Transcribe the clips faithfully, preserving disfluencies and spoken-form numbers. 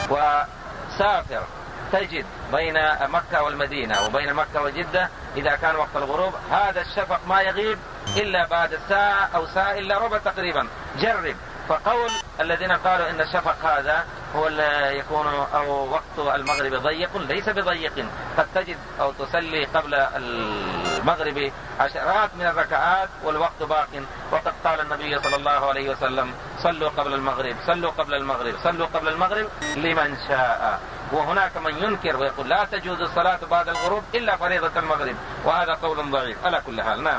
وسافر تجد بين مكة والمدينة وبين مكة وجدة إذا كان وقت الغروب هذا الشفق ما يغيب إلا بعد ساعة أو ساعة إلا ربع تقريبا. جرب. فقول الذين قالوا إن الشفق هذا هو يكون أو وقت المغرب ضيق، ليس بضيق. قد تجد أو تصلي قبل المغرب عشرات من الركعات والوقت باق. وقد قال النبي صلى الله عليه وسلم صلوا قبل المغرب صلوا قبل المغرب صلوا قبل المغرب لمن شاء. وهناك من ينكر ويقول لا تجوز الصلاة بعد الغروب إلا فريضة المغرب، وهذا قول ضعيف على كل حال. نعم.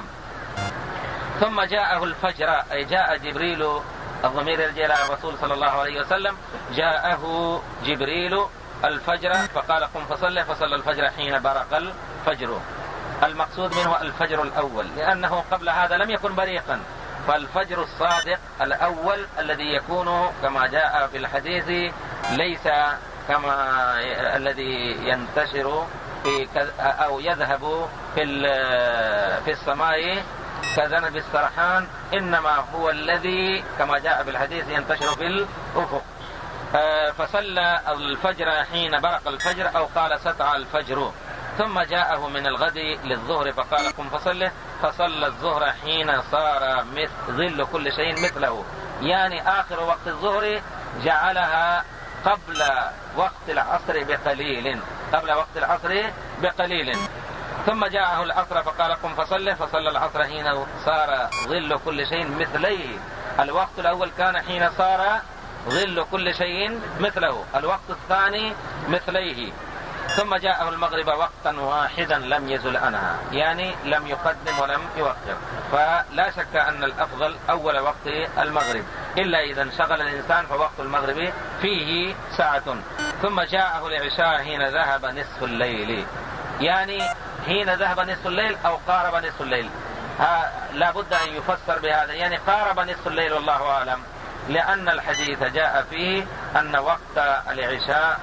ثم جاءه الفجر، أي جاء جبريل، الضمير يرجع إلى الرسول صلى الله عليه وسلم، جاءه جبريل الفجر فقال قم فصلي، فصلى الفجر حين برق الفجر. المقصود منه الفجر الأول، لأنه قبل هذا لم يكن بريقا. فالفجر الصادق الأول الذي يكون كما جاء في الحديث ليس كما الذي ينتشر في أو يذهب في في السماء كذنب السرحان، إنما هو الذي كما جاء في الحديث ينتشر في الأفق. فصلى الفجر حين برق الفجر، أو قال سطع الفجر. ثم جاءه من الغد للظهر فقال قم فصله، فصلى الظهر حين صار ظل كل شيء مثله، يعني آخر وقت الظهر جعلها قبل وقت العصر بقليل قبل وقت العصر بقليل. ثم جاءه العصر فقال قم فصله، فصلى العصر حين صار ظل كل شيء مثليه. الوقت الأول كان حين صار ظل كل شيء مثله، الوقت الثاني مثليه. ثم جاءه المغرب وقتا واحدا لم يزل عنها، يعني لم يقدم ولم يؤخر. فلا شك أن الأفضل أول وقت المغرب، إلا إذا انشغل الإنسان فوقت المغرب فيه ساعة. ثم جاءه العشاء حين ذهب نصف الليل، يعني حين ذهب نصف الليل أو قارب نصف الليل. لا بد أن يفسر بهذا، يعني قارب نصف الليل والله أعلم، لأن الحديث جاء فيه أن وقت العشاء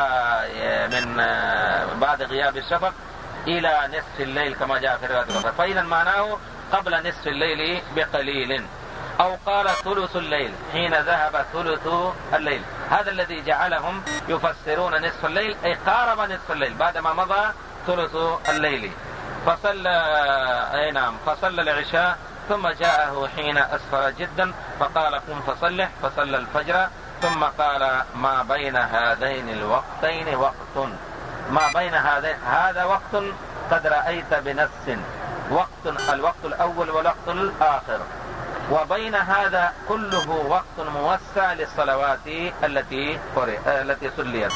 من بعد غياب الشفق إلى نصف الليل كما جاء في رواية الأخرى، فإذا معناه قبل نصف الليل بقليل. أو قال ثلث الليل حين ذهب ثلث الليل، هذا الذي جعلهم يفسرون نصف الليل أي قارب نصف الليل بعدما مضى ثلث الليل. فصلى أي نعم فصلى العشاء. ثم جاءه حين أسفر جدا فقال قم فصله، فصلى الفجر. ثم قال ما بين هذين الوقتين وقت، ما بين هذين هذا وقت قد رأيت بنفس، وقت الوقت الأول والوقت الآخر، وبين هذا كله وقت موسع للصلوات التي التي صليت.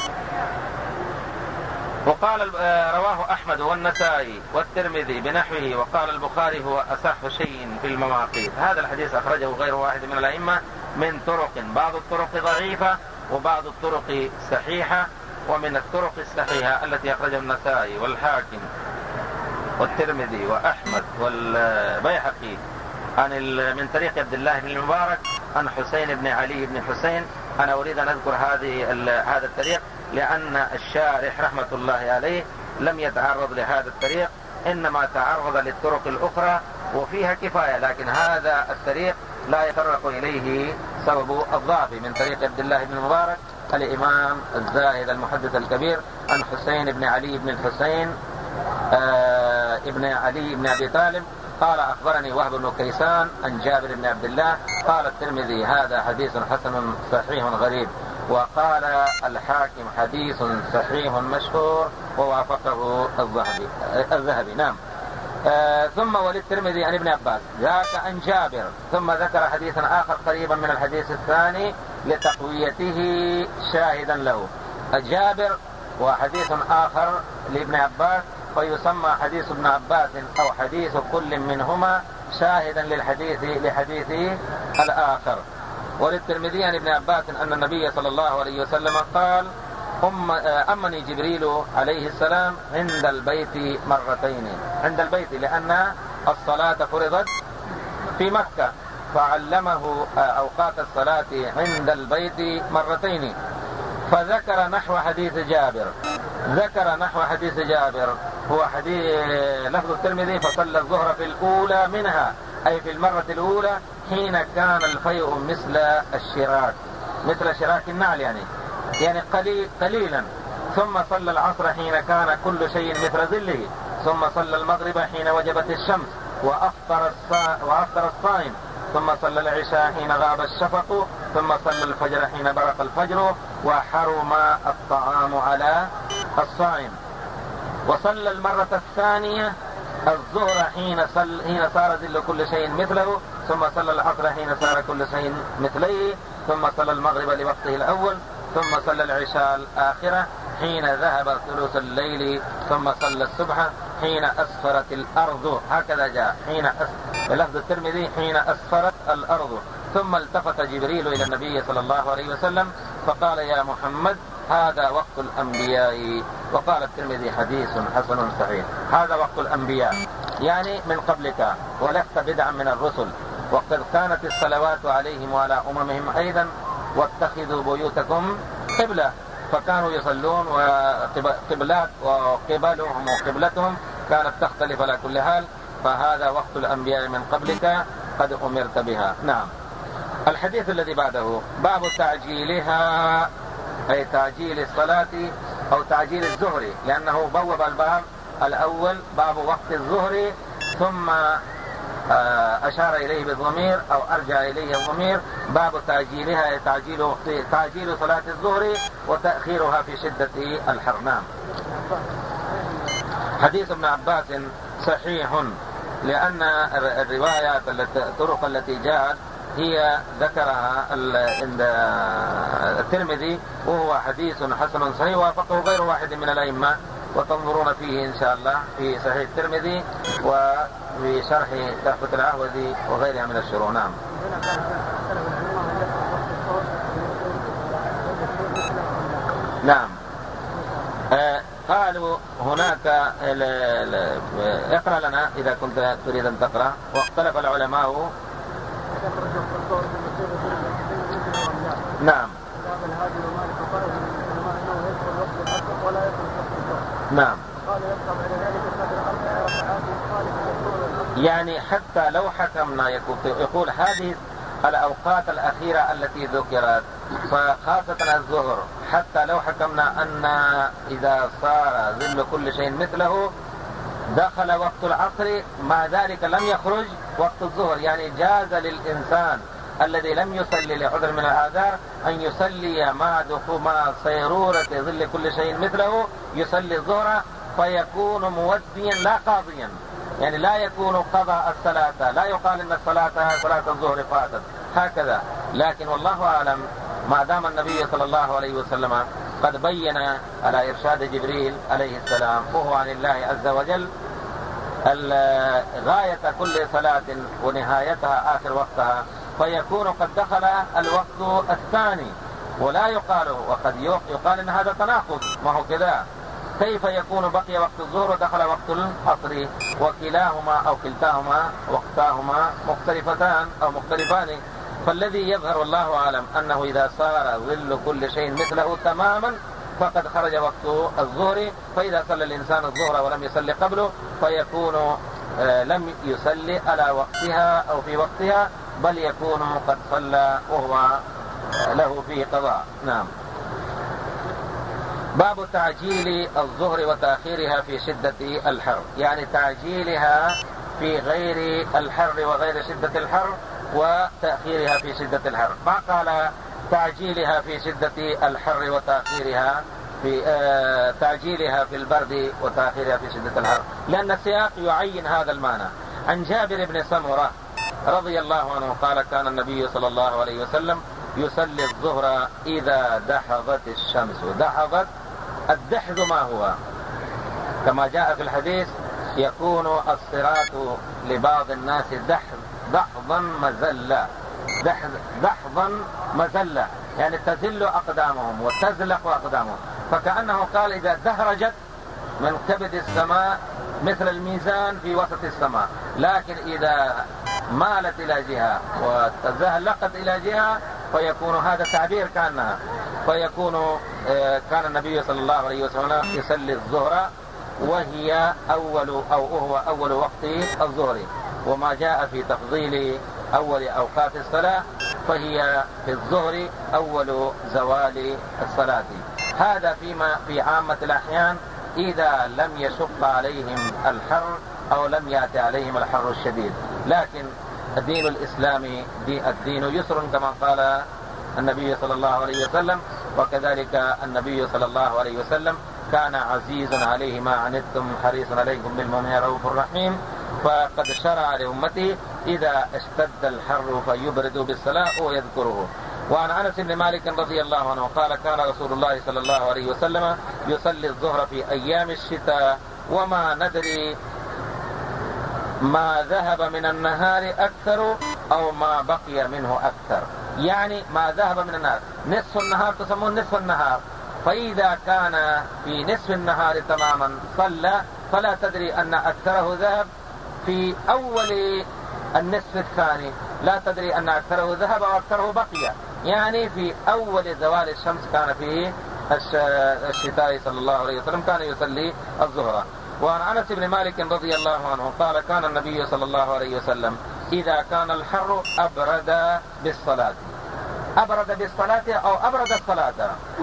وقال رواه أحمد والنسائي والترمذي بنحوه، وقال البخاري هو أصح شيء في المواقيت. هذا الحديث أخرجه غير واحد من الأئمة من طرق، بعض الطرق ضعيفة وبعض الطرق صحيحة. ومن الطرق الصحيحة التي أخرجه النسائي والحاكم والترمذي وأحمد والبيهقي عن من طريق عبد الله بن المبارك عن حسين بن علي بن حسين. أنا أريد أن أذكر هذه هذا الطريق لأن الشارح رحمة الله عليه لم يتعرض لهذا الطريق، إنما تعرض للطرق الأخرى وفيها كفاية، لكن هذا الطريق لا يتطرق إليه سبب الضعف. من طريق عبد الله بن المبارك الإمام الزاهد المحدث الكبير عن حسين بن علي بن الحسين آه ابن علي بن أبي طالب قال أخبرني وهب بن كيسان عن جابر بن عبد الله. قال الترمذي هذا حديث حسن صحيح غريب، وقال الحاكم حديث صحيح مشهور، ووافقه الذهبي الذهبي نعم. آه ثم وللترمذي عن ابن عباس ذاك عن جابر، ثم ذكر حديثا آخر قريبا من الحديث الثاني لتقويته شاهدا له. جابر وحديث آخر لابن عباس، فيسمى حديث ابن عباس أو حديث كل منهما شاهدا للحديث لحديث الآخر. وللترمذي عن ابن عباس أن النبي صلى الله عليه وسلم قال أم أمني جبريل عليه السلام عند البيت مرتين، عند البيت لأن الصلاة فرضت في مكة، فعلمه أوقات الصلاة عند البيت مرتين. فذكر نحو حديث جابر ذكر نحو حديث جابر هو حديث لفظ الترمذي فصلى الظهر في الأولى منها، أي في المرة الأولى حين كان الفيء مثل الشراك مثل شراك النعل يعني يعني قليل قليلا. ثم صلى العصر حين كان كل شيء مثل ظله، ثم صلى المغرب حين وجبت الشمس وأفطر الصا... وأفطر الصائم، ثم صلى العشاء حين غاب الشفق، ثم صلى الفجر حين برق الفجر، وحرم الطعام على الصائم. وصلى المرة الثانية الظهر حين, صل... حين صار ظل كل شيء مثله، ثم صلى العصر حين صار كل شيء مثليه، ثم صلى المغرب لوقته الأول، ثم صلى العشاء الآخرة حين ذهب ثلث الليل، ثم صلى الصبح حين أسفرت الأرض. هكذا جاء حين أس... بلفظ الترمذي حين أسفرت الأرض. ثم التفت جبريل إلى النبي صلى الله عليه وسلم فقال: يا محمد هذا وقت الأنبياء. وقال الترمذي: حديث حسن صحيح. هذا وقت الأنبياء، يعني من قبلك، ولست بدعا من الرسل. وقد كانت الصلوات عليهم وعلى أممهم أيضا: واتخذوا بيوتكم قبلة. فكانوا يصلون وقبلات وقبلهم وقبلتهم كانت تختلف على كل حال. فهذا وقت الأنبياء من قبلك قد أمرت بها. نعم. الحديث الذي بعده باب تعجيلها، أي تعجيل الصلاة أو تعجيل الظهر، لأنه بوب الباب الأول باب وقت الظهر، ثم أشار إليه بالضمير أو أرجع إليه الضمير. باب تعجيلها، تعجيل تعجيل صلاة الظهر وتأخيرها في شدة الحر. نعم. حديث ابن عباس صحيح، لأن الروايات الطرق التي جاءت هي ذكرها الترمذي، وهو حديث حسن صحيح وافقه غير واحد من الأئمة، وتنظرون فيه إن شاء الله في صحيح الترمذي وفي شرح تحفة العهودي وغيرها من الشروح. نعم. نعم. آه قالوا هناك ال ال اقرأ لنا إذا كنت تريد أن تقرأ. واختلف العلماء. نعم. نعم. يعني حتى لو حكمنا يقول هذه الأوقات الأخيرة التي ذكرت، فخاصة الظهر، حتى لو حكمنا أن إذا صار ظل كل شيء مثله دخل وقت العصر، مع ذلك لم يخرج وقت الظهر. يعني جاز للإنسان الذي لم يصلي لعذر من الأعذار أن يصلي مع دخول مع صيرورة ظل كل شيء مثله، يصلي الظهر فيكون موديا لا قاضيا. يعني لا يكون قضاء الصلاة، لا يقال إن الصلاة صلاة الظهر فاتت هكذا. لكن والله أعلم، ما دام النبي صلى الله عليه وسلم قد بين على إرشاد جبريل عليه السلام وهو عن الله عز وجل غاية كل صلاة ونهايتها آخر وقتها، فيكون قد دخل الوقت الثاني. ولا يقال، وقد يقال إن هذا تناقض، ما هو كذا. كيف يكون بقي وقت الظهر ودخل وقت العصر؟ وكلاهما أو كلتاهما وقتاهما مختلفتان أو مختلفان. فالذي يظهر الله أعلم أنه إذا صار ظل كل شيء مثله تماما فقد خرج وقت الظهر. فإذا صلى الإنسان الظهر ولم يصلي قبله فيكون لم يصلي على وقتها أو في وقتها، بل يكون قد صلى وهو له فيه قضاء. نعم. باب تعجيل الظهر وتأخيرها في شدة الحر، يعني تعجيلها في غير الحر وغير شدة الحر، وتأخيرها في شدة الحر. ما قال تعجيلها في شدة الحر وتأخيرها في آه تعجيلها في البرد وتأخيرها في شدة الحر، لأن السياق يعين هذا المعنى. عن جابر بن سمرة رضي الله عنه قال: كان النبي صلى الله عليه وسلم يصلي الظهر إذا دحضت الشمس. دحضت، الدحض ما هو؟ كما جاء في الحديث: يكون الصراط لبعض الناس دحض دحضا مزلة. دحض دحضا مزلة، يعني تزل أقدامهم وتزلق أقدامهم. فكأنه قال إذا دهرجت من كبد السماء مثل الميزان في وسط السماء، لكن إذا مالت إلى جهة وتزهلقت إلى جهة فيكون هذا تعبير كأنها. فيكون كان النبي صلى الله عليه وسلم يصلي الظهر وهي أول أو هو أول وقت الظهر. وما جاء في تفضيل أول أوقات الصلاة فهي في الظهر أول زوال الصلاة. هذا فيما في عامة الأحيان إذا لم يشق عليهم الحر أو لم يأتي عليهم الحر الشديد. لكن الدين الإسلامي الدين يسر كما قال النبي صلى الله عليه وسلم، وكذلك النبي صلى الله عليه وسلم كان عزيزا عليه ما عنتم حريصا عليكم بالمؤمنين رؤوف رحيم، فقد شرع لأمته إذا اشتد الحر فيبردوا بالصلاة ويذكره. وعن أنس بن مالك رضي الله عنه قال كان رسول الله صلى الله عليه وسلم يصلي الظهر في أيام الشتاء وما ندري ما ذهب من النهار أكثر أو ما بقي منه أكثر. يعني ما ذهب من النهار، نصف النهار تسمون نصف النهار، فإذا كان في نصف النهار تماما صلى فلا تدري أن أكثره ذهب في أول النصف الثاني، لا تدري أن أكثره ذهب أو أكثره بقي. يعني في أول زوال الشمس كان فيه الشتاء صلى الله عليه وسلم كان يصلي الظهر. وعن أنس بن مالك رضي الله عنه قال كان النبي صلى الله عليه وسلم إذا كان الحر أبرد بالصلاة. أبرد بالصلاة أو أبرد الصلاة.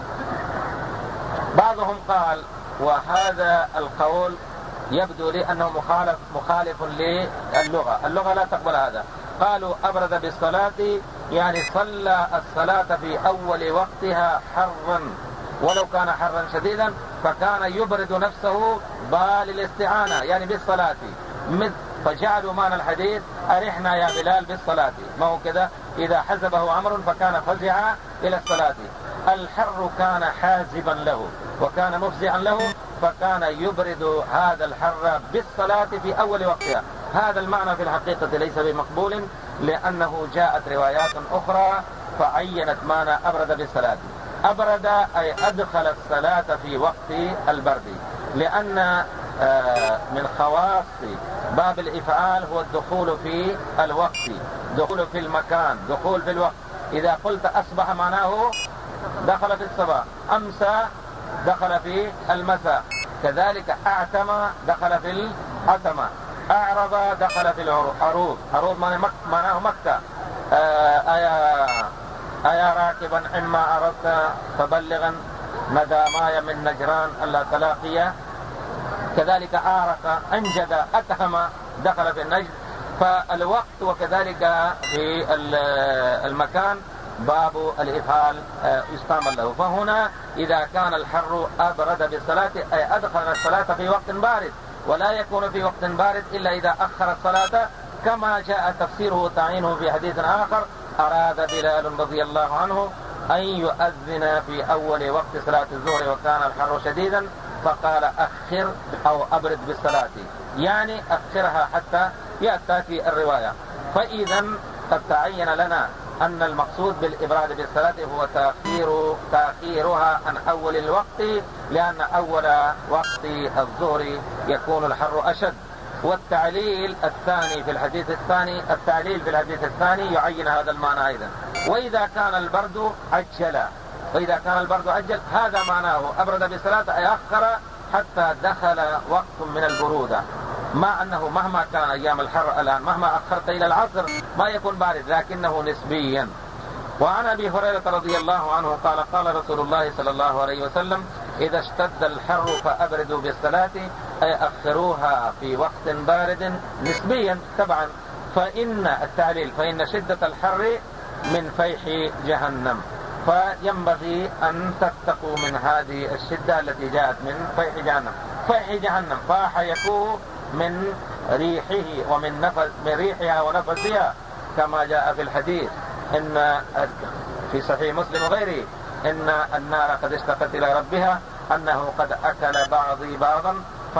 بعضهم قال، وهذا القول يبدو لي أنه مخالف, مخالف للغة، اللغة لا تقبل هذا. قالوا أبرد بالصلاة يعني صلى الصلاة في أول وقتها حرا، ولو كان حرا شديدا فكان يبرد نفسه بالاستعانة يعني بالصلاة، فجعلوا معنى الحديث أرحنا يا بلال بالصلاة، ما هو كذا إذا حزبه أمر فكان فزع إلى الصلاة. الحر كان حازبا له وكان مفزعا له، فكان يبرد هذا الحر بالصلاة في أول وقتها. هذا المعنى في الحقيقة ليس بمقبول، لأنه جاءت روايات أخرى فعينت معنى أبرد بالصلاة. أبرد أي أدخل الصلاة في وقت البرد، لأن من خواص باب الإفعال هو الدخول في الوقت، دخول في المكان، دخول في الوقت. إذا قلت أصبح معناه دخل في الصباح، أمسى دخل في المساء، كذلك أعتم دخل في العتمة، أعرض دخل في العروض، عروض معناه مكة. أيا أيا راكبا إما أردت فبلغا نداماي من نجران ألا تلاقيا، كذلك أعرق أنجد أتهم دخل في النجد. فالوقت وكذلك في المكان باب الإفعال يستعمل له. فهنا إذا كان الحر أبرد بالصلاة أي أدخل الصلاة في وقت بارد، ولا يكون في وقت بارد إلا إذا أخر الصلاة، كما جاء تفسيره تعينه في حديث آخر: أراد بلال رضي الله عنه أن يؤذن في أول وقت صلاة الظهر وكان الحر شديدا، فقال أخر أو أبرد بالصلاة، يعني أخرها حتى يأتي الرواية. فإذا قد تعين لنا أن المقصود بالإبراد بالصلاة هو تأخير تأخيرها عن أول الوقت، لأن أول وقت الظهر يكون الحر أشد. والتعليل الثاني في الحديث الثاني التعليل في الحديث الثاني يعين هذا المعنى أيضا. وإذا كان البرد عجل وإذا كان البرد عجل هذا معناه أبرد بالصلاة أي أخر حتى دخل وقت من البرودة، مع أنه مهما كان أيام الحر الآن مهما أخرت إلى العصر ما يكون بارد، لكنه نسبيا. وعن أبي هريرة رضي الله عنه قال قال رسول الله صلى الله عليه وسلم: إذا اشتد الحر فأبردوا بالصلاة أي أخروها في وقت بارد نسبيا طبعا. فإن التعليل فإن شدة الحر من فيح جهنم، فينبغي أن تتقوا من هذه الشدة التي جاءت من فيح جهنم. فيح جهنم فاح يكون من ريحه ومن نفس من ريحها ونفسها، كما جاء في الحديث إن في صحيح مسلم وغيره إن النار قد اشتقت إلى ربها أنه قد أكل بعضي بعضا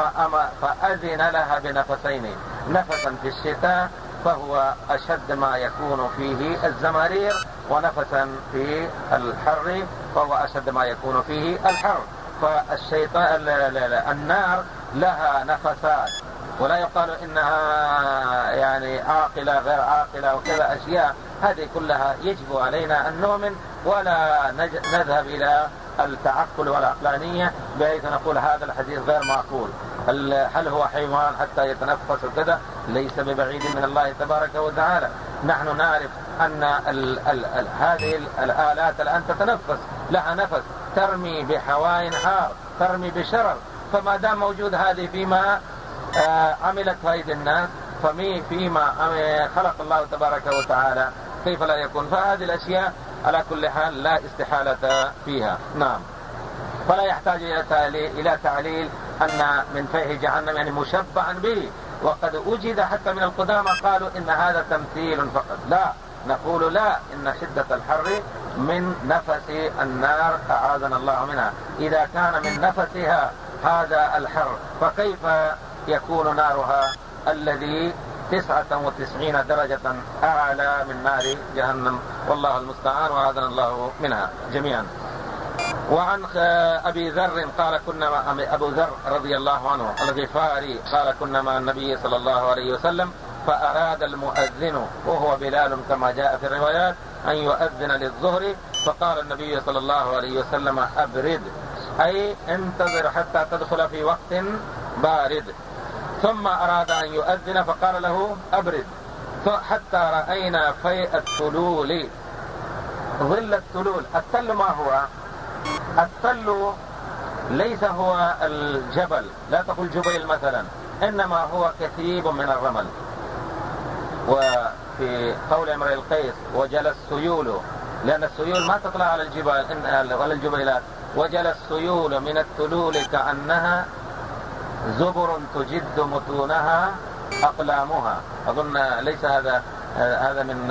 فأذن لها بنفسين، نفسا في الشتاء فهو أشد ما يكون فيه الزمارير، ونفسا في الحر فهو أشد ما يكون فيه الحر. فالشيطان النار لها نفسات، ولا يقال إنها يعني عاقلة غير عاقلة وكذا أشياء، هذه كلها يجب علينا أن نؤمن ولا نذهب إلى التعقل والعقلانية بحيث نقول هذا الحديث غير معقول، هل هو حيوان حتى يتنفس وكذا؟ ليس ببعيد من الله تبارك وتعالى. نحن نعرف أن ال ال ال هذه الآلات الآن تتنفس، لها نفس، ترمي بحواء حار، ترمي بشرر، فما دام موجود هذه فيما آه عملت أيدي الناس، فمي فيما خلق الله تبارك وتعالى كيف لا يكون؟ فهذه الأشياء على كل حال لا استحالة فيها. نعم. فلا يحتاج إلى تعليل أن من فيه جهنم يعني مشبعا به، وقد وجد حتى من القدامى قالوا إن هذا تمثيل فقط. لا، نقول لا، إن شدة الحر من نفس النار أعاذنا الله منها. إذا كان من نفسها هذا الحر فكيف يكون نارها الذي تسعة وتسعين درجة أعلى من نار جهنم، والله المستعان وأعاذنا الله منها جميعا. وعن أبي ذر قال كنا مع أبو ذر رضي الله عنه الغفاري قال كنا مع النبي صلى الله عليه وسلم فأراد المؤذن وهو بلال كما جاء في الروايات أن يؤذن للظهر، فقال النبي صلى الله عليه وسلم أبرد، أي انتظر حتى تدخل في وقت بارد. ثم أراد أن يؤذن فقال له أبرد، حتى رأينا في التلول، ظل التلول. التل ما هو؟ التل ليس هو الجبل، لا تقول جبيل مثلا، إنما هو كثيب من الرمل. وفي قول امرئ القيس وجل السيول، لأن السيول ما تطلع على الجبال ولا الجبيلات، وجل السيول من التلول كأنها زبر تجد متونها أقلامها. أظن ليس هذا هذا من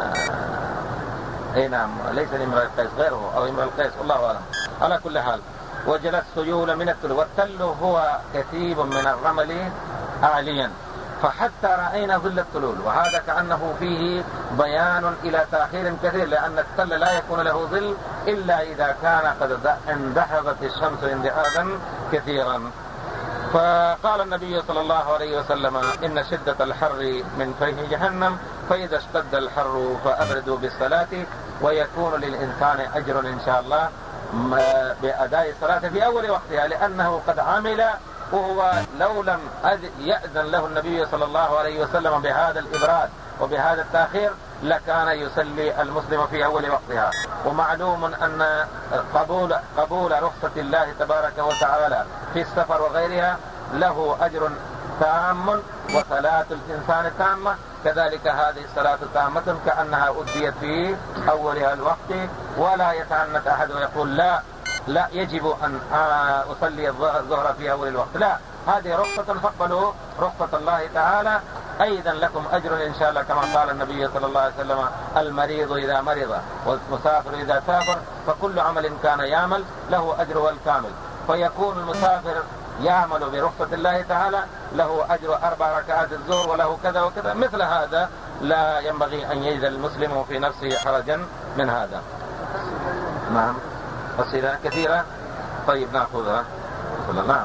اي نعم، ليس لامرئ القيس، غيره او امرئ القيس، الله اعلم. على كل حال وجل السيول من التل، والتل هو كثيب من الرمل عاليا، فحتى رأينا ظل التلول، وهذا كأنه فيه بيان إلى تأخير كثير، لأن التل لا يكون له ظل إلا إذا كان قد اندحضت الشمس اندحاضا كثيرا. فقال النبي صلى الله عليه وسلم إن شدة الحر من فيه جهنم، فإذا اشتد الحر فأبردوا بالصلاة، ويكون للإنسان أجر إن شاء الله بأداء الصلاة في أول وقتها، لأنه قد عمل، وهو لو لم يأذن له النبي صلى الله عليه وسلم بهذا الإبراد وبهذا التأخير لكان يصلي المسلم في أول وقتها. ومعلوم أن قبول, قبول رخصة الله تبارك وتعالى في السفر وغيرها له أجر تام، وصلاة الإنسان تامة، كذلك هذه الصلاة تامة كأنها أديت في أولها الوقت، ولا يتعنت أحد ويقول لا لا يجب أن أصلي الظهر في أول الوقت، لا، هذه رخصة، فاقبلوا رخصة الله تعالى، أيضا لكم أجر إن شاء الله، كما قال النبي صلى الله عليه وسلم المريض إذا مرض والمسافر إذا سافر فكل عمل كان يعمل له أجره الكامل، فيكون المسافر يعمل برخصة الله تعالى له أجر أربع ركعات الظهر وله كذا وكذا. مثل هذا لا ينبغي أن يجد المسلم في نفسه حرجا من هذا. نعم، أسئلة كثيرة، طيب نأخذها. نعم،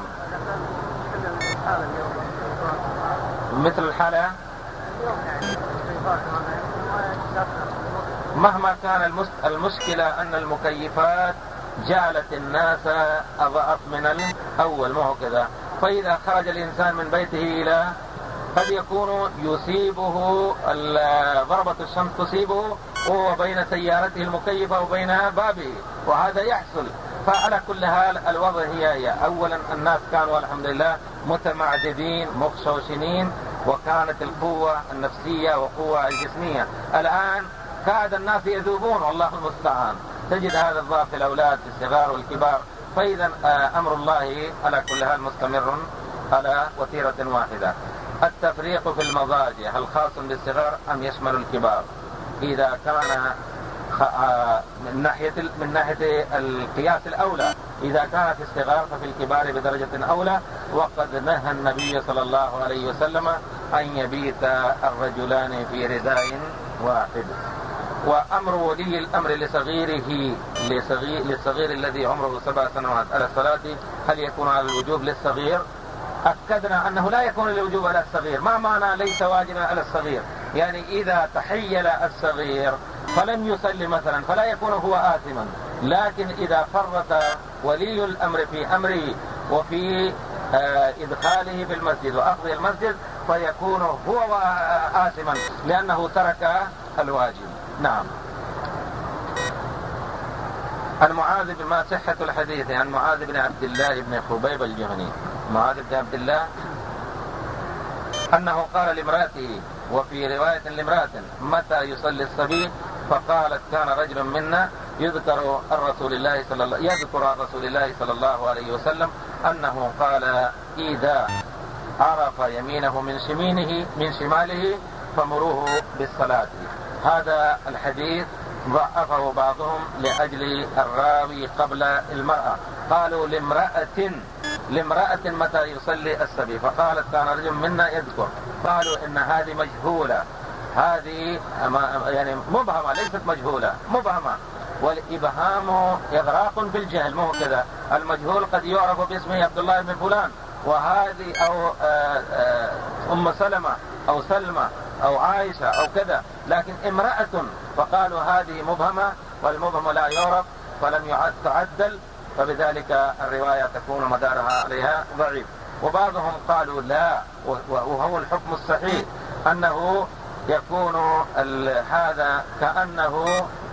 مثل الحالة مهما كان المشكلة أن المكيفات جعلت الناس أضعف من الأول، ما هو كذا. فإذا خرج الإنسان من بيته إلى قد يكون يصيبه ضربة الشمس تصيبه وهو بين سيارته المكيفة وبين بابه، وهذا يحصل. فعلى كل حال الوضع هي هي أولا الناس كانوا الحمد لله متمعددين مخشوشين، وكانت القوة النفسية وقوة الجسمية. الآن كاد الناس يذوبون والله المستعان، تجد هذا الضعف في الأولاد في الصغار والكبار. فإذا أمر الله على كل حال مستمر على وتيرة واحدة. التفريق في المضاجع هل خاص بالصغار أم يشمل الكبار؟ إذا كان من ناحية من ناحية القياس الأولى، إذا كان في الصغار ففي الكبار بدرجة أولى. وقد نهى النبي صلى الله عليه وسلم أن يبيت الرجلان في رداء واحد. وأمر ولي الأمر لصغيره لصغير للصغير الذي عمره سبع سنوات على الصلاة هل يكون على الوجوب للصغير؟ أكدنا أنه لا يكون الوجوب على الصغير. ما معنى ليس واجبا على الصغير؟ يعني إذا تحيل الصغير فلم يصلي مثلا فلا يكون هو آثما، لكن إذا فرط ولي الأمر في أمره وفي آه إدخاله في المسجد وأخذ المسجد فيكون هو آثما لأنه ترك الواجب. نعم. عن معاذ بن ما صحة الحديث عن معاذ بن عبد الله بن خبيب الجهني، معاذ بن عبد الله أنه قال لامرأته، وفي رواية لامرأة: متى يصلي الصبي؟ فقالت: كان رجل منا يذكر الرسول الله صلى الله يذكر عن رسول الله صلى الله عليه وسلم أنه قال: إذا عرف يمينه من شمينه من شماله فمروه بالصلاة. هذا الحديث ضعفه بعضهم لأجل الراوي قبل المرأة، قالوا لامرأة لامرأة متى يصلي الصبي، فقالت: كان رجل منا يذكر. قالوا إن هذه مجهولة، هذه يعني مبهمة، ليست مجهولة، مبهمة، والإبهام إغراق بالجهل، مو كذا. المجهول قد يعرف باسمه عبد الله بن فلان، وهذه أو آآ آآ أم سلمة أو سلمة أو عائشة أو كذا، لكن امرأة، فقالوا هذه مبهمة، والمبهم لا يعرف فلم يعد تعدل، فبذلك الرواية تكون مدارها عليها ضعيف. وبعضهم قالوا لا، وهو الحكم الصحيح أنه يكون هذا كأنه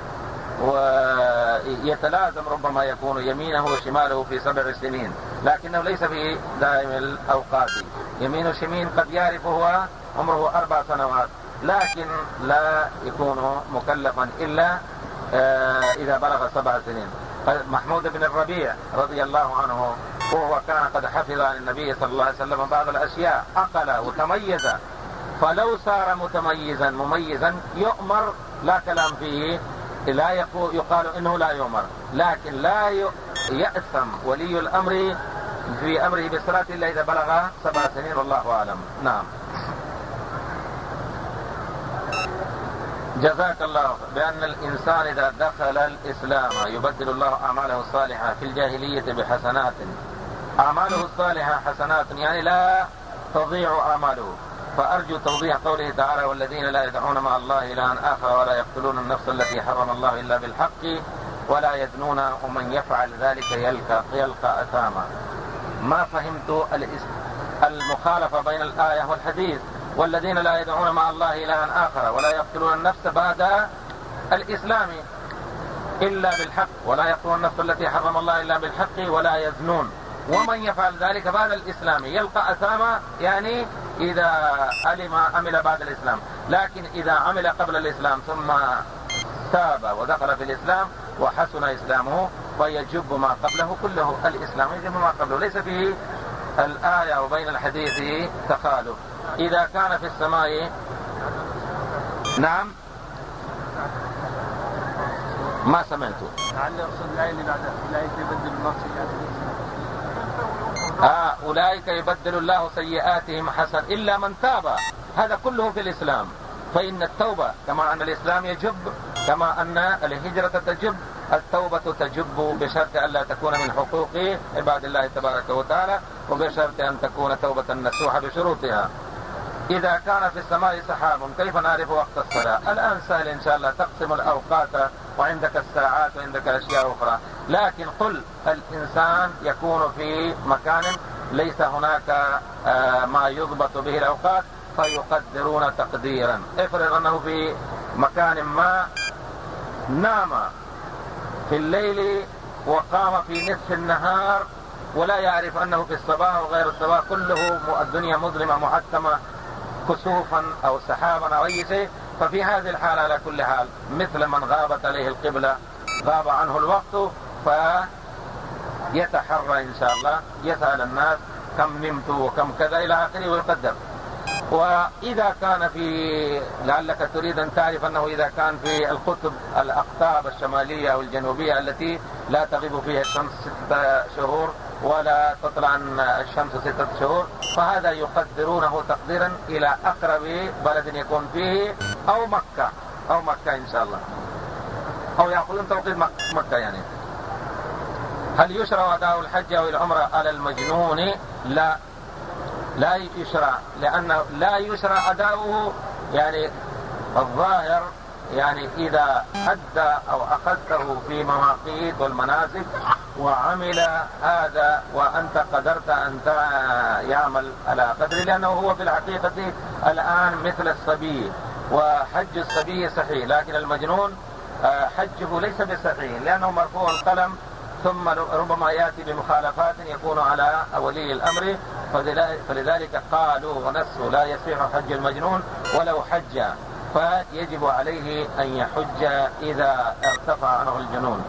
ويتلازم، ربما يكون يمينه وشماله في سبع سنين، لكنه ليس في دائم الأوقات. يمين وشمين قد يعرف هو عمره أربع سنوات، لكن لا يكون مكلفا إلا إذا بلغ سبع سنين. محمود بن الربيع رضي الله عنه، وهو كان قد حفظ عن النبي صلى الله عليه وسلم بعض الأشياء، أقل وتميز، فلو صار متميزا مميزا يؤمر، لا كلام فيه، لا يقال إنه لا يؤمر، لكن لا يأثم ولي الأمر في أمره بالصلاة إلا إذا بلغ سبع سنين، والله أعلم. نعم. جزاك الله. بأن الإنسان إذا دخل الإسلام يبدل الله أعماله الصالحة في الجاهلية بحسنات. أعماله الصالحة حسنات، يعني لا تضيع أعماله. فأرجو توضيح قوله تعالى: والذين لا يدعون مع الله إلها آخر ولا يقتلون النفس التي حرم الله إلا بالحق ولا يزنون ومن يفعل ذلك يلقى, يلقى أثاما. ما فهمت المخالفة بين الآية والحديث. والذين لا يدعون مع الله إلها آخر ولا يقتلون النفس بعد الإسلام إلا بالحق ولا يقتلون النفس التي حرم الله إلا بالحق ولا يزنون ومن يفعل ذلك بعد الإسلام يلقى أثاما، يعني إذا علم عمل بعد الإسلام. لكن إذا عمل قبل الإسلام ثم تاب ودخل في الإسلام وحسن إسلامه فيجب ما قبله كله. الإسلام يجب ما قبله، ليس فيه الآية وبين الحديث تخالف. إذا كان في السماء، نعم، ما سمعته. لعل يقصد الآية اللي بعدها: أولئك يبدل الله سيئاتهم. آه أولئك يبدل الله سيئاتهم حسن إلا من تاب. هذا كله في الإسلام. فإن التوبة كما أن الإسلام يجب، كما أن الهجرة تجب، التوبة تجب بشرط أن لا تكون من حقوق عباد الله تبارك وتعالى، وبشرط أن تكون توبة نصوحة بشروطها. إذا كان في السماء سحاب كيف نعرف وقت الصلاة؟ الآن سهل إن شاء الله، تقسم الأوقات وعندك الساعات وعندك أشياء أخرى. لكن قل الإنسان يكون في مكان ليس هناك ما يضبط به الأوقات فيقدرون تقديرا. افرض أنه في مكان ما نام في الليل وقام في نصف النهار ولا يعرف أنه في الصباح وغير الصباح، كله الدنيا مظلمة محتمة كسوفا أو سحابا أو أي شيء، ففي هذه الحالة على كل حال مثل من غابت عليه القبلة غاب عنه الوقت، فيتحرى إن شاء الله، يسأل الناس كم نمت وكم كذا إلى آخره ويقدر. وإذا كان في، لعلك تريد أن تعرف أنه إذا كان في القطب الأقطاب الشمالية أو الجنوبية التي لا تغيب فيها الشمس ستة شهور ولا تطلع الشمس ستة شهور، فهذا يقدرونه تقديرا إلى أقرب بلد يكون فيه، أو مكة أو مكة إن شاء الله، أو يأخذون توقيت مكة. يعني هل يشرع أداء الحج أو العمرة على المجنون؟ لا، لا يشرع، لأنه لا يشرع أداؤه. يعني الظاهر يعني إذا أدى أو أخذته في مواقيت والمناسك وعمل هذا وأنت قدرت أن يعمل على قدر، لأنه هو في الحقيقة الآن مثل الصبي، وحج الصبي صحيح، لكن المجنون حجه ليس بصحيح لأنه مرفوع القلم، ثم ربما يأتي بمخالفات يكون على ولي الأمر، فلذلك قالوا ونسوا لا يصح حج المجنون ولو حج، فيجب عليه أن يحج إذا ارتفع عنه الجنون.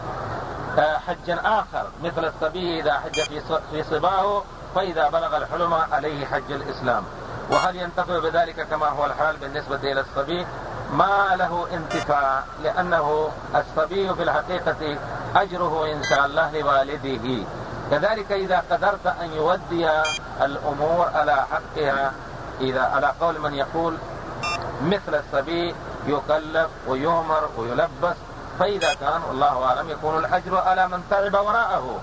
حجا آخر مثل الصبي إذا حج في صباه، فإذا بلغ الحلم عليه حج الإسلام. وهل ينتفع بذلك كما هو الحال بالنسبة إلى الصبي؟ ما له انتفاع، لأنه الصبي في الحقيقة أجره إن شاء الله لوالده. كذلك إذا قدرت أن يودي الأمور على حقها، إذا على قول من يقول مثل الصبي يكلف ويؤمر ويلبس، فإذا كان الله أعلم يكون الأجر على من تعب وراءه.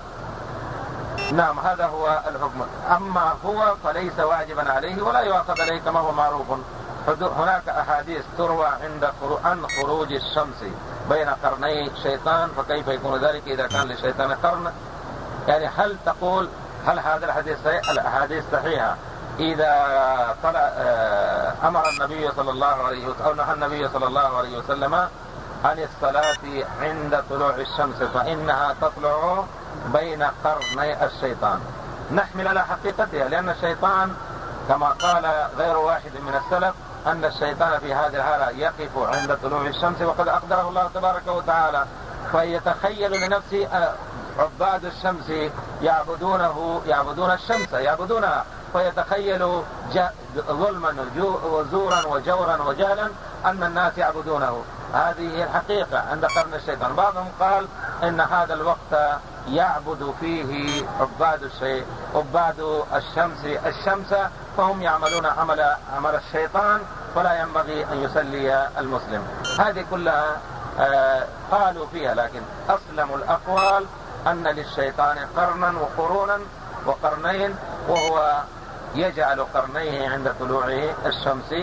نعم، هذا هو الحكم. أما هو فليس واجبا عليه ولا يؤاخذ عليه كما هو معروف. هناك أحاديث تروى عند عن خروج الشمس بين قرني شيطان، فكيف يكون ذلك إذا كان للشيطان قرن؟ يعني هل تقول هل هذا الحديث صحيح؟ الأحاديث صحيحة. إذا طلع أمر النبي صلى الله عليه وسلم أو نهى النبي صلى الله عليه وسلم عن الصلاة عند طلوع الشمس فإنها تطلع بين قرني الشيطان، نحمل على حقيقتها، لأن الشيطان كما قال غير واحد من السلف أن الشيطان في هذه الحالة يقف عند طلوع الشمس وقد أقدره الله تبارك وتعالى، فيتخيل لنفسه عباد الشمس يعبدونه يعبدون الشمس يعبدونها، فيتخيل ظلما وزورا وجورا وجهلا أن الناس يعبدونه. هذه هي الحقيقة عند قرن الشيطان. بعضهم قال إن هذا الوقت يعبد فيه عباد الشيء عباد الشمس الشمس فهم يعملون عمل عمل الشيطان، فلا ينبغي أن يصلي المسلم. هذه كلها آه قالوا فيها، لكن أسلم الأقوال أن للشيطان قرنا وقرونا وقرنين، وهو يجعل قرنيه عند طلوع الشمس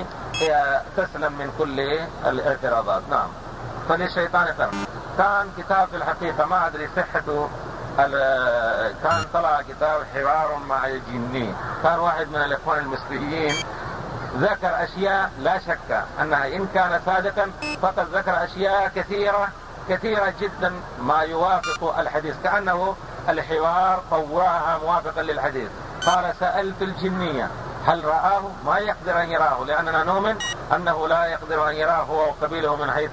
تسلم من كل الاعتراضات. نعم، فللشيطان قرن. كان كتاب في الحقيقة ما أدري صحته، كان طلع كتاب حوار مع الجني، كان واحد من الإخوان المصريين ذكر أشياء لا شك أنها إن كان صادقا فقد ذكر أشياء كثيرة كثيرة جدا ما يوافق الحديث، كأنه الحوار طواها موافقا للحديث. قال سألت الجنية هل رآه؟ ما يقدر أن يراه، لأننا نؤمن أنه لا يقدر أن يراه هو وقبيله من حيث،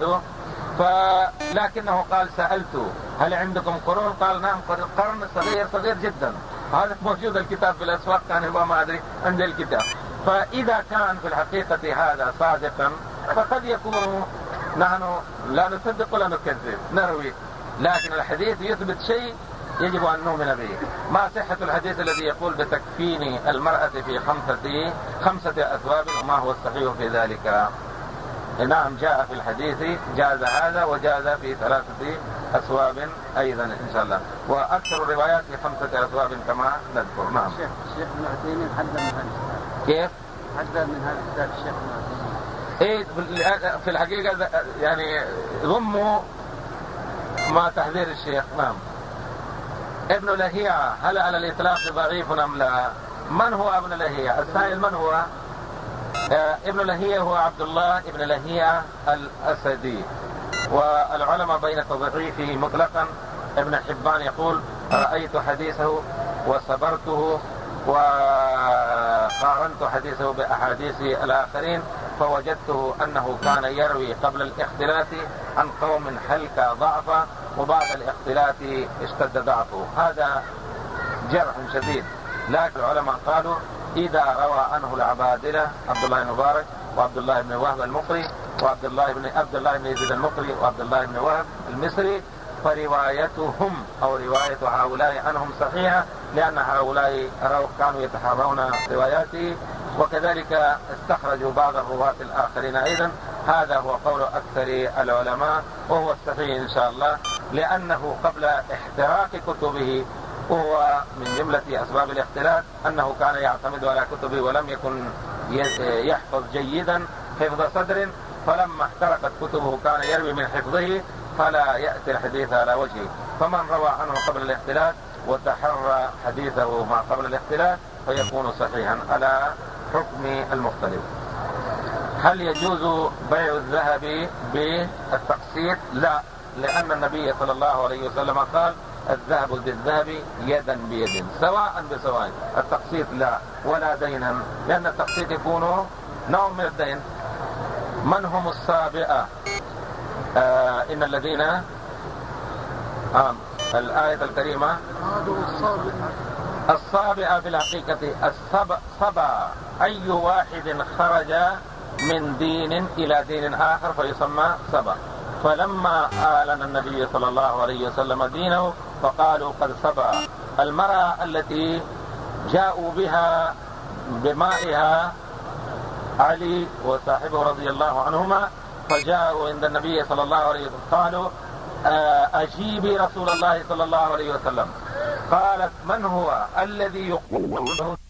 فلكنه قال سألت هل عندكم قرون؟ قال نعم، قرن صغير صغير جدا، هذا موجود الكتاب في الأسواق، كان هو ما أدري عند الكتاب. فإذا كان في الحقيقة هذا صادقا فقد يكون نحن لا نصدق ولا نكذب نروي، لكن الحديث يثبت شيء يجب أن نؤمن به. ما صحة الحديث الذي يقول بتكفين المرأة في خمسة خمسة أثواب، وما هو الصحيح في ذلك؟ نعم، جاء في الحديث جاز هذا وجاز في ثلاثة أثواب أيضا إن شاء الله، وأكثر الروايات في خمسة أثواب كما نذكر. نعم. الشيخ الشيخ ابن عثيمين حذر من هذا الكتاب. كيف؟ حذر من هذا الكتاب الشيخ ابن عثيمين. إيه في الحقيقة يعني ضموا ما تحذير الشيخ. نعم. ابن لهيعة هل على الإطلاق ضعيف أم لا؟ من هو ابن لهيعة؟ السائل من هو؟ آه ابن لهيعة هو عبد الله ابن لهيعة الأسدي، والعلماء بين تضعيفه مطلقا. ابن حبان يقول رأيت حديثه وصبرته وقارنت حديثه بأحاديث الآخرين فوجدته أنه كان يروي قبل الاختلاف عن قوم حلك ضعفا، وبعد الاختلاف اشتد ضعفه. هذا جرح شديد، لكن العلماء قالوا إذا روى عنه العبادلة عبد الله بن مبارك وعبد الله بن وهب المقري وعبد الله بن عبد الله بن يزيد المقري وعبد الله بن وهب المصري، فروايتهم أو رواية هؤلاء عنهم صحيحة، لأن هؤلاء كانوا يتحرون رواياته، وكذلك استخرجوا بعض الرواة الآخرين أيضا. هذا هو قول أكثر العلماء وهو الصحيح إن شاء الله، لأنه قبل احتراق كتبه وهو من جملة أسباب الاختلاف أنه كان يعتمد على كتبه ولم يكن يحفظ جيدا حفظ صدر، فلما احترقت كتبه كان يروي من حفظه فلا يأتي الحديث على وجهه. فمن روى عنه قبل الاختلاف وتحرى حديثه ما قبل الاختلاف فيكون صحيحا على حكم المختلف. هل يجوز بيع الذهب بالتقسيط؟ لا، لأن النبي صلى الله عليه وسلم قال الذهب بالذهب يدا بيد سواء بسواء. التقسيط لا، ولا دينا، لأن التقسيط يكون نوع من الدين. من هم السابعة؟ آه إن الذين آه الآية الكريمة السابعة في الحقيقة السبع سبع أي واحد خرج من دين إلى دين آخر فيسمى سبع. فلما أعلن النبي صلى الله عليه وسلم دينه فقالوا قد سبع. المرأة التي جاءوا بها بمائها علي وصاحبه رضي الله عنهما، فجاءوا عند النبي صلى الله عليه وسلم قالوا أجيبي رسول الله صلى الله عليه وسلم. قالت من هو الذي يقول